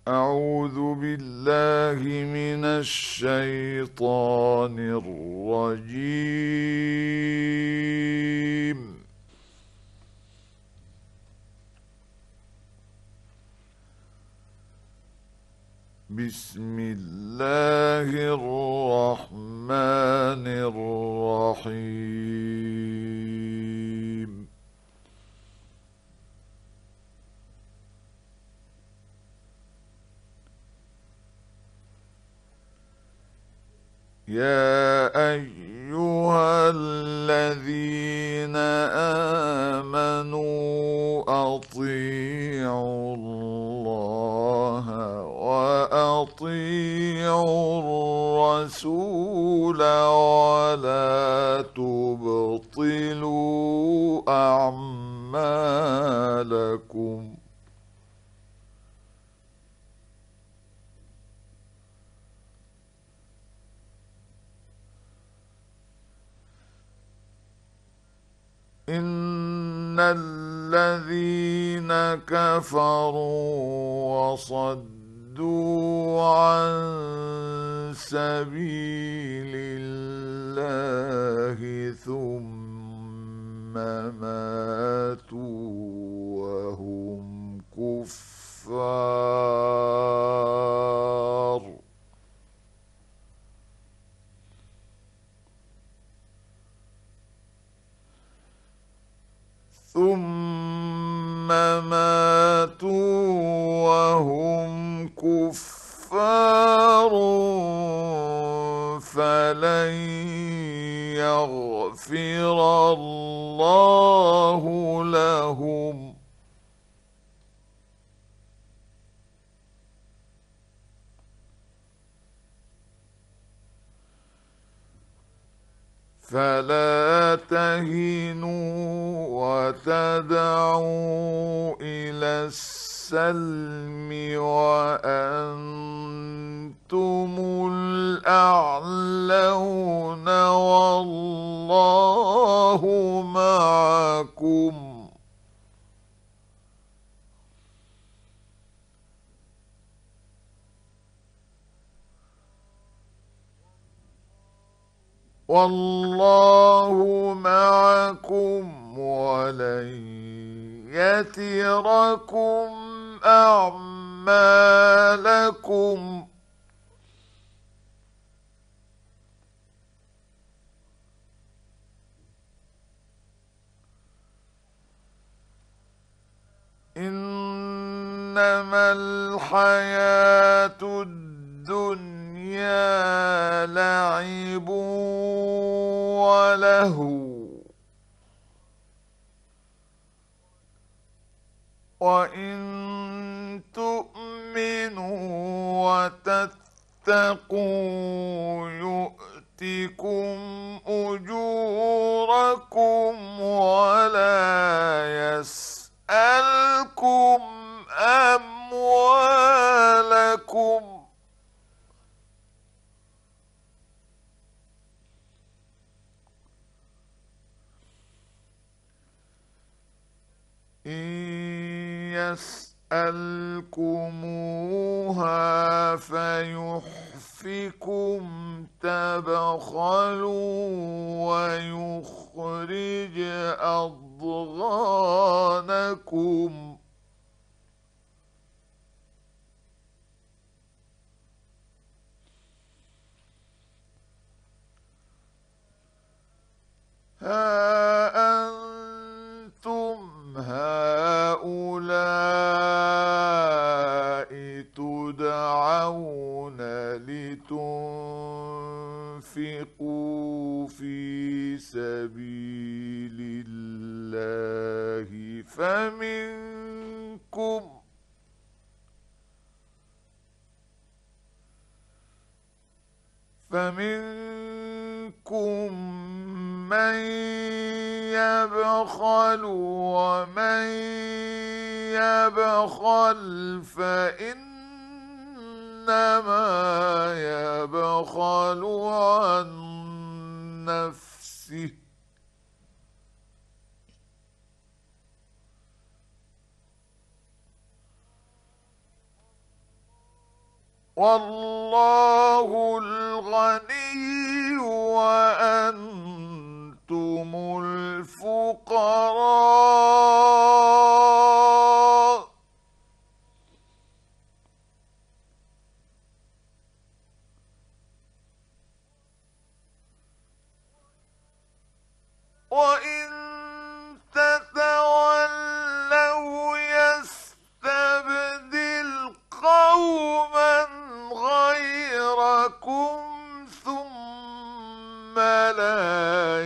أعوذ بالله من الشيطان الرجيم. بسم الله الرحمن الرحيم. يا أيها الذين آمنوا أطيعوا الله وأطيعوا الرسول ولا تبطلوا أعمالكم. إن الذين كفروا وصدوا عن سبيل الله ثم ماتوا وهم كفار ثم ماتوا وهم كفار فلن يغفر الله لهم. فلا تهنوا وتدعوا إلى السلم وأنتم الأعلون والله معكم. والله معكم ولن يتركم أعمالكم. إنما الحياة الدنيا لعب ولهو، وإن تؤمنوا وتتقوا يؤتكم أجوركم ولا يسألكم أموالكم. إن يسألكموها فيحفكم تبخلوا ويخرج أضغانكم. ها أنتم هؤلاء تدعون لتنفقوا في سبيل الله فمنكم من يبخل ومن يبخل فإنما يبخل عن نفسه. والله الغني وأنتم الفقراء. وإن تتولوا يستبدل قوما غيركم ثم لا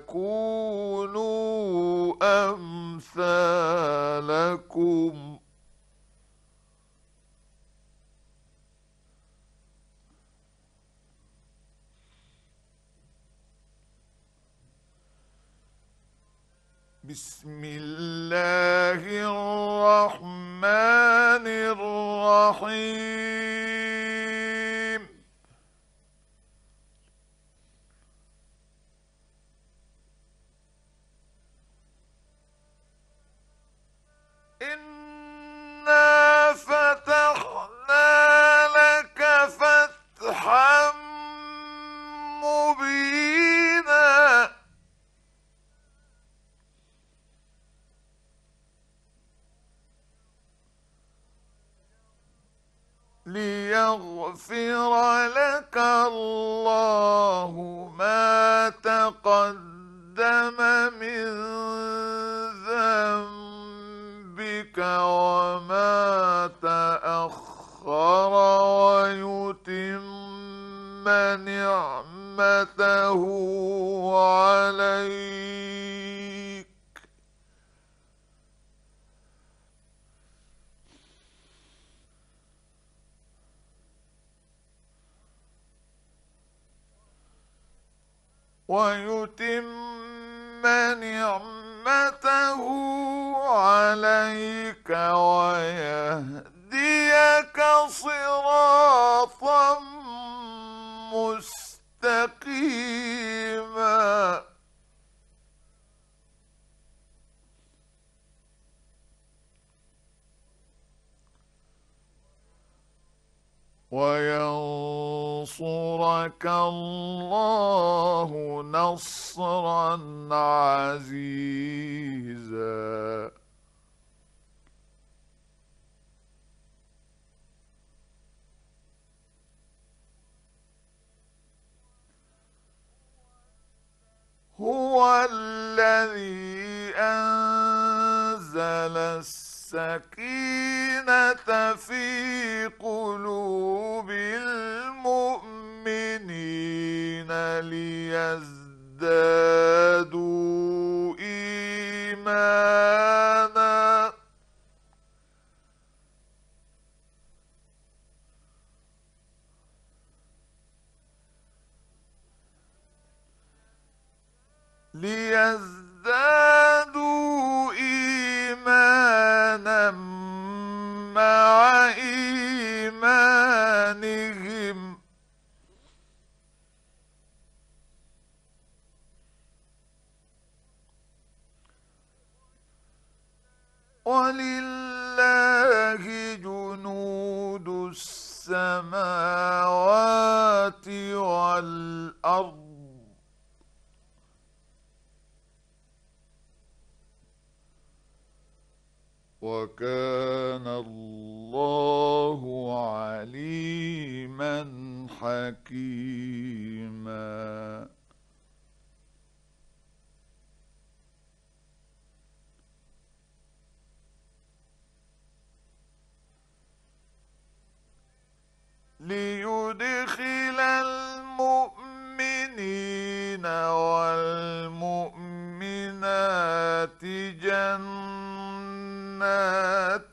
يكونوا أمثالكم. بسم الله الرحمن الرحيم. إنا فتحنا لك فتحا مبينا ليغفر لك الله ما تقدم من ذنبك وما تأخر ويتم نعمته عليك ويهديك صراطا مستقيما. وينصرك الله نصرا عزيزا. هو الذي أنزل السكينة في قلوب المؤمنين ليزدادوا إيمانا مع إيمانهم ولله جنود السماوات والأرض وكان الله عليما حكيما. ليدخل المؤمنين والمؤمنات جنات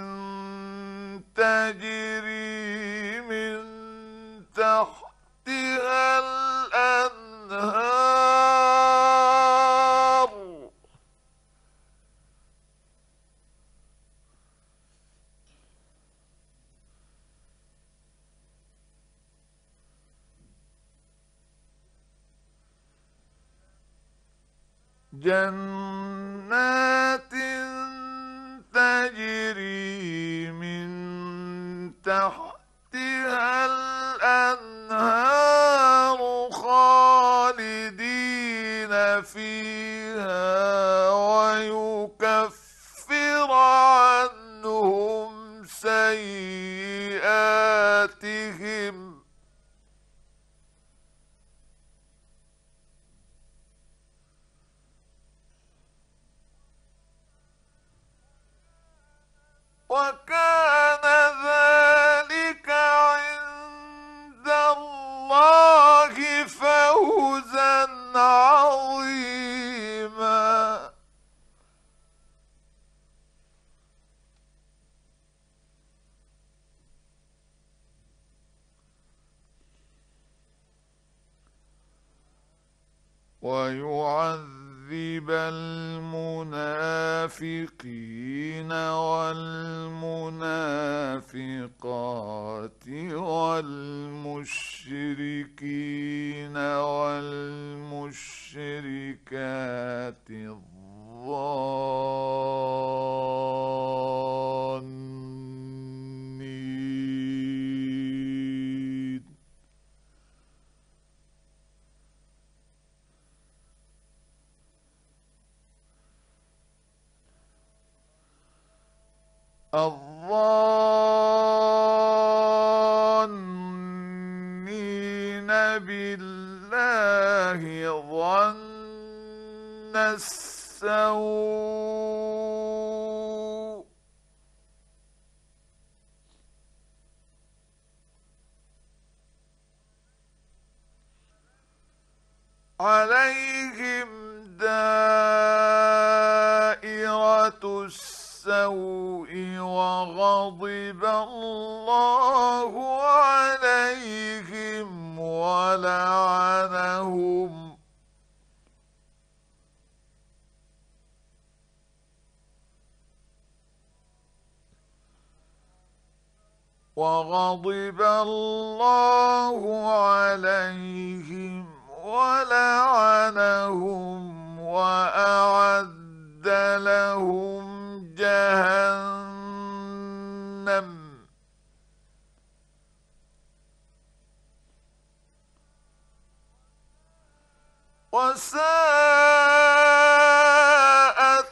تجري من تحتها الأنهار جنات تجري من تحتها فيها الأنهار خالدين فيها ويكفر عنهم سيئاتهم وكان ذلك عند الله فوزا عظيما. ويعذب المنافقين والمنافقات والمشركين والمشركات الظانين بالله ظن السوء عليهم دائرة السوء وغضب الله عليهم ولعنهم وأعد لهم جهنم وساءت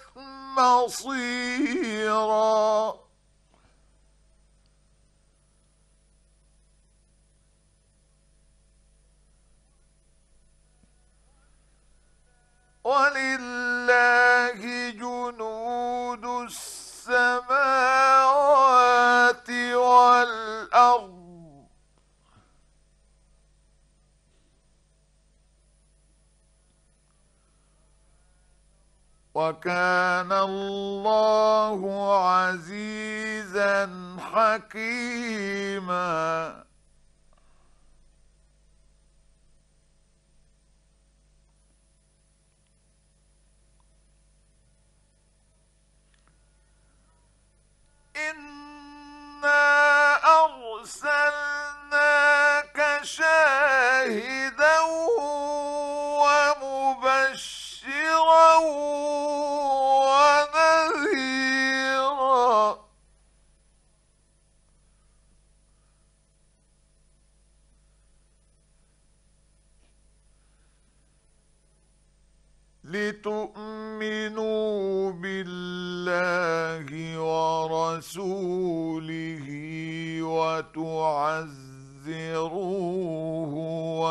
مصيرا. ولله جنود السماوات والأرض وكان الله عزيزا حكيما. إنا أرسلناك شاهدا ومبشرا ونذيرا لتؤمنوا بالله ورسوله وتعزروه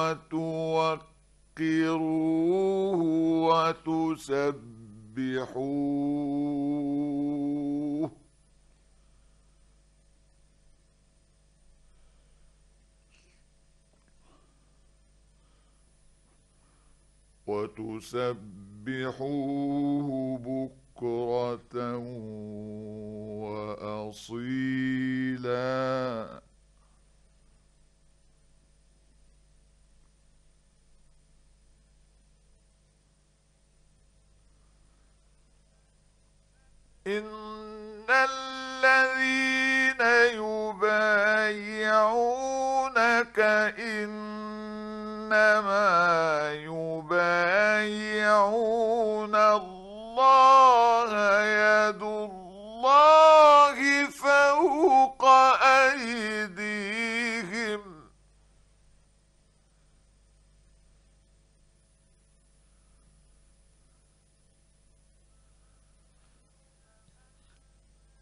وتوقروه وتسبحوه بكرة وأصيلا. إن الذين يبايعونك إنما يبايعون الله يد الله فوق أيديهم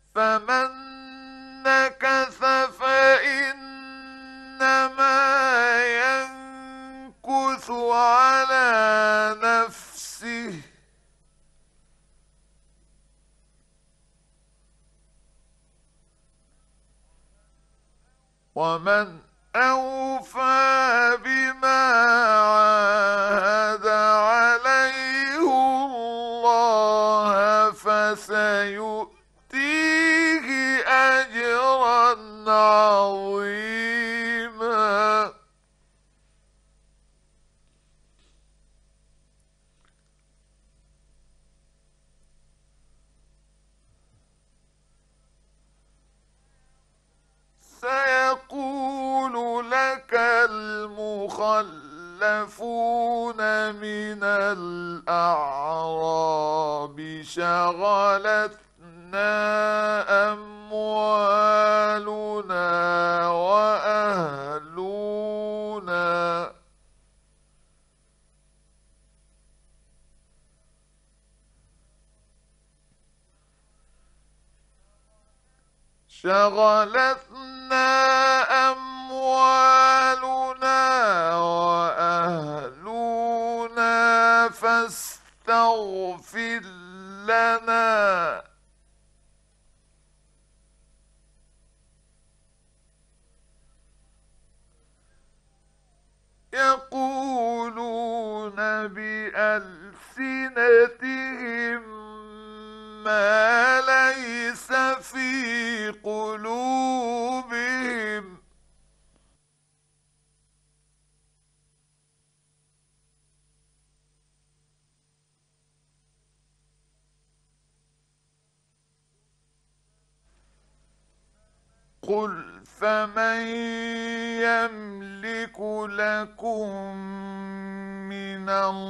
فمن نكث فإنما ينكث على نفسه، ومن أوفى بما عاهد عليه الله فسيؤتيه أجرا عظيما. سيقول لك المخلفون من الأعراب شغلتنا أموالنا وأهلنا شغلتنا أموالنا وأهلنا فاستغفر لنا. يقولون بألسنتهم ما ليس في قلوبهم. قل فمن يملك لكم من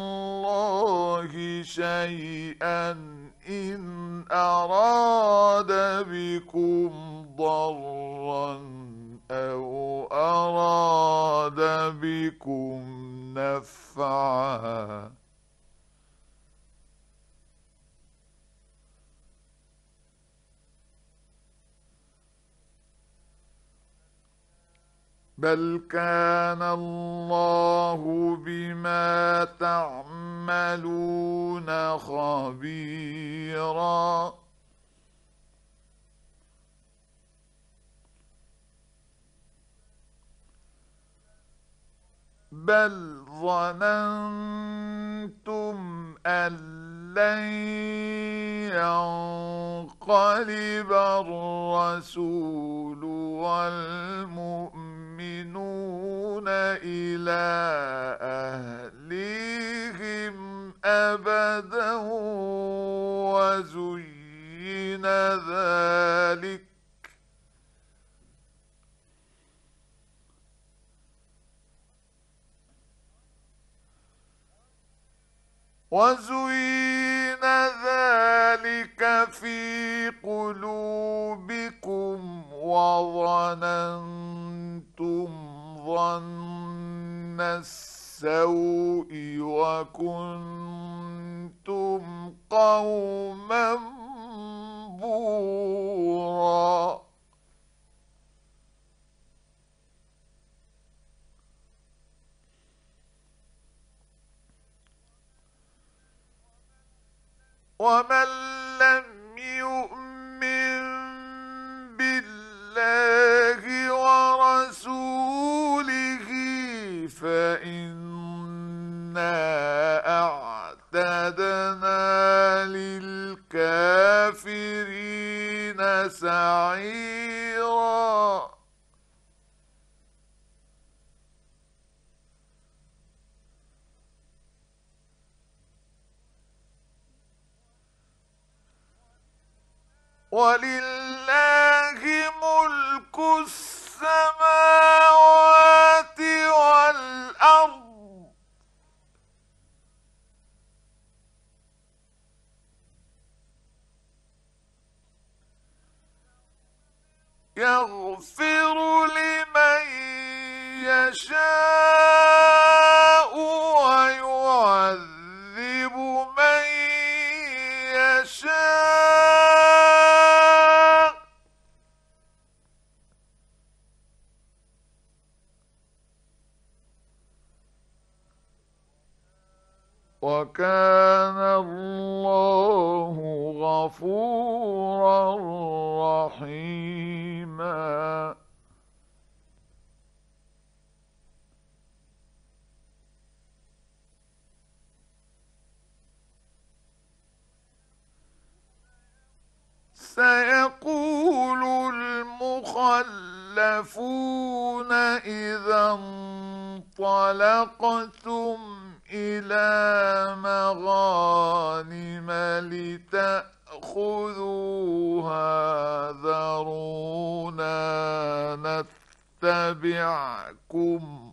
الله شيئا إن أراد بكم ضرا أو أراد بكم نفعا. بل كان الله بما تعملون خبيرا. بل ظننتم أن لن ينقلب الرسول والمؤمنون إلى أهليهم أبدا وزين ذلك في قلوبكم وظننتم ظن السوء وكنتم قوما بورا. ومن لم يؤمن بالله ورسوله فإنا أعتدنا للكافرين سعيرا. ولله ملك السماوات والأرض يغفر لمن يشاء ويعذب من يشاء وكان الله غفورا رحيما. سيقول المخلفون إذا انطلقتم إلى مغانم لتأخذوها ذرونا نتبعكم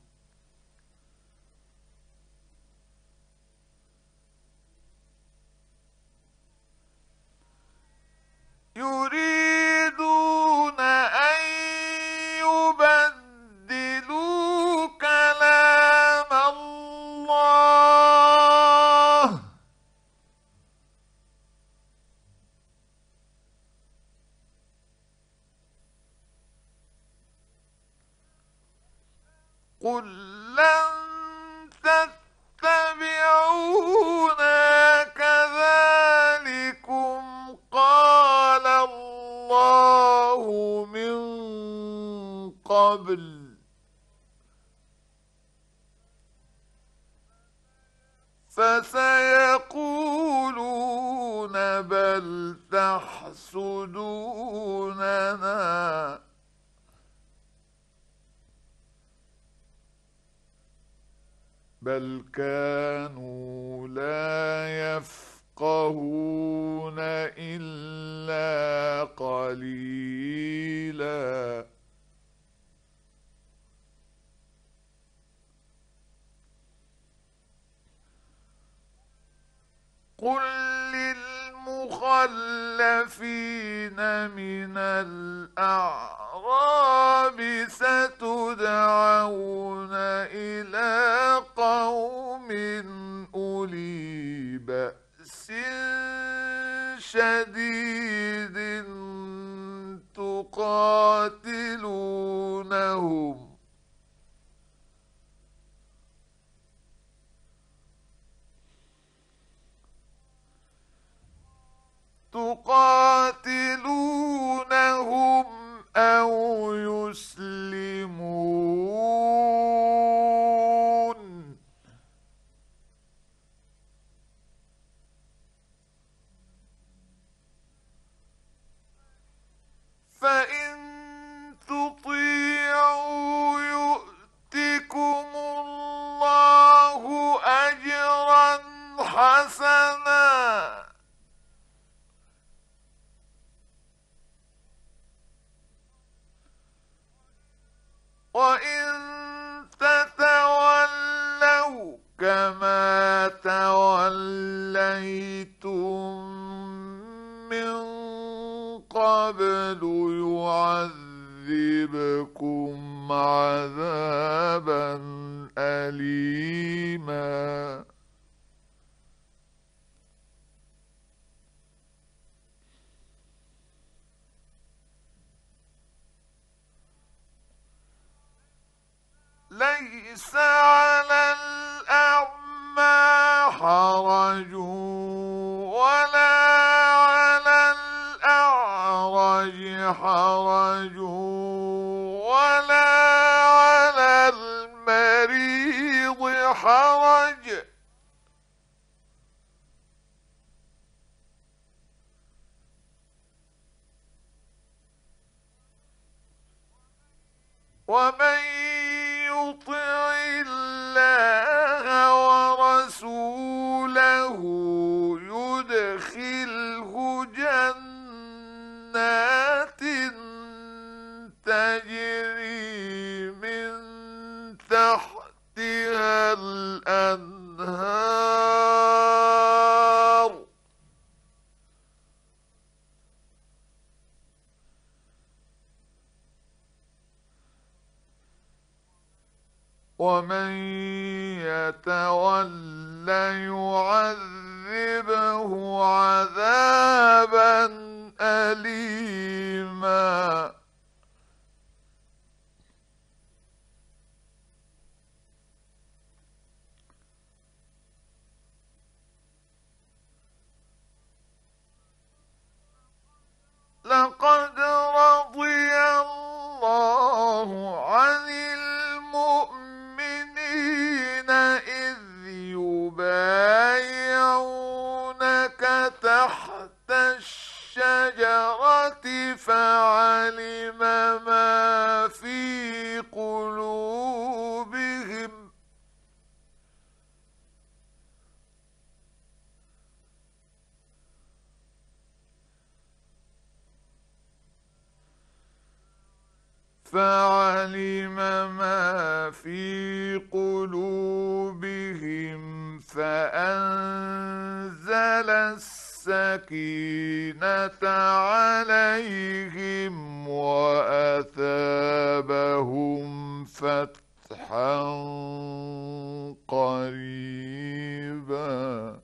يريدون أن يبدلوا كلام الله. قل لن تتبعونا كذلكم قال الله من قبل فسيقولون بل تحسدوننا بل كانوا لا يفقهون إلا قليلا. قل للمخلفين من الأعراب ستدعون إلى قوم أولي بأس شديد تقاتلونهم أو يسلمون فإن تطيعوا يؤتكم الله أجرا حسنا وإن تتولوا كما توليتم من قبل يعذبكم عذابا أليما. ليس على الأعمى حرج ولا على الأعرج حرج ولا على المريض حرج ومن يطع الله ورسوله يدخله جنات تجري من تحتها الأنهار ومن يتول يعذبه عذابا أليما. لقد رضي الله عن المؤمنين إذ يبايعونك تحت الشجرة فعلم ما في قلوبهم فأنزل السكينة عليهم وأثابهم فتحا قريبا.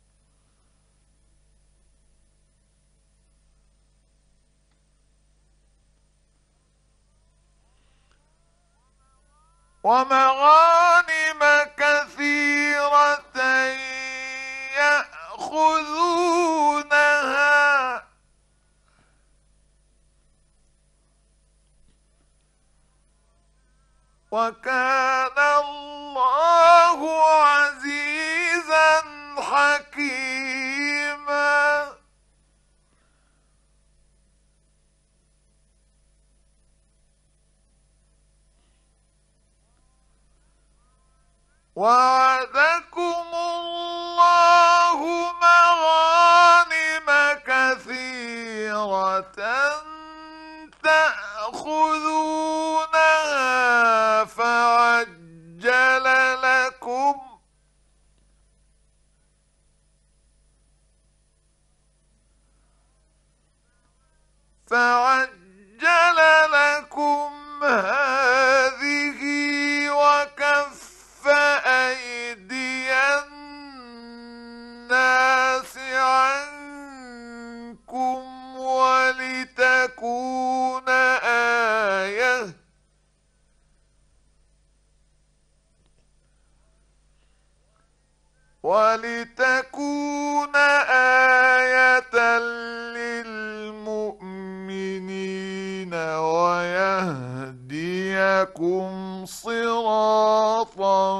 ومغانم كثيرة يأخذونها وكان الله عزيزا حكيما. وعدكم الله مغانم كثيرة تأخذونها فعجل لكم هذه وكف أيدي الناس عنكم ولتكون آية للمؤمنين ويهديكم صراطا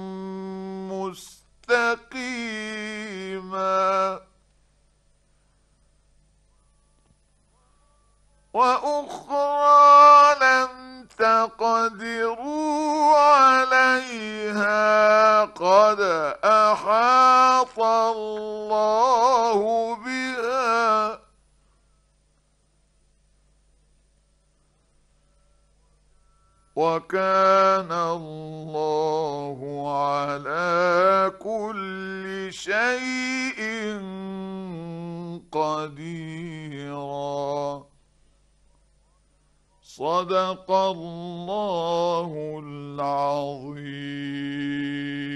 مستقيما. وأخرى لم تقدروا عليها قد أحاط الله بها وكان الله على كل شيء قديرا. صدق الله العظيم.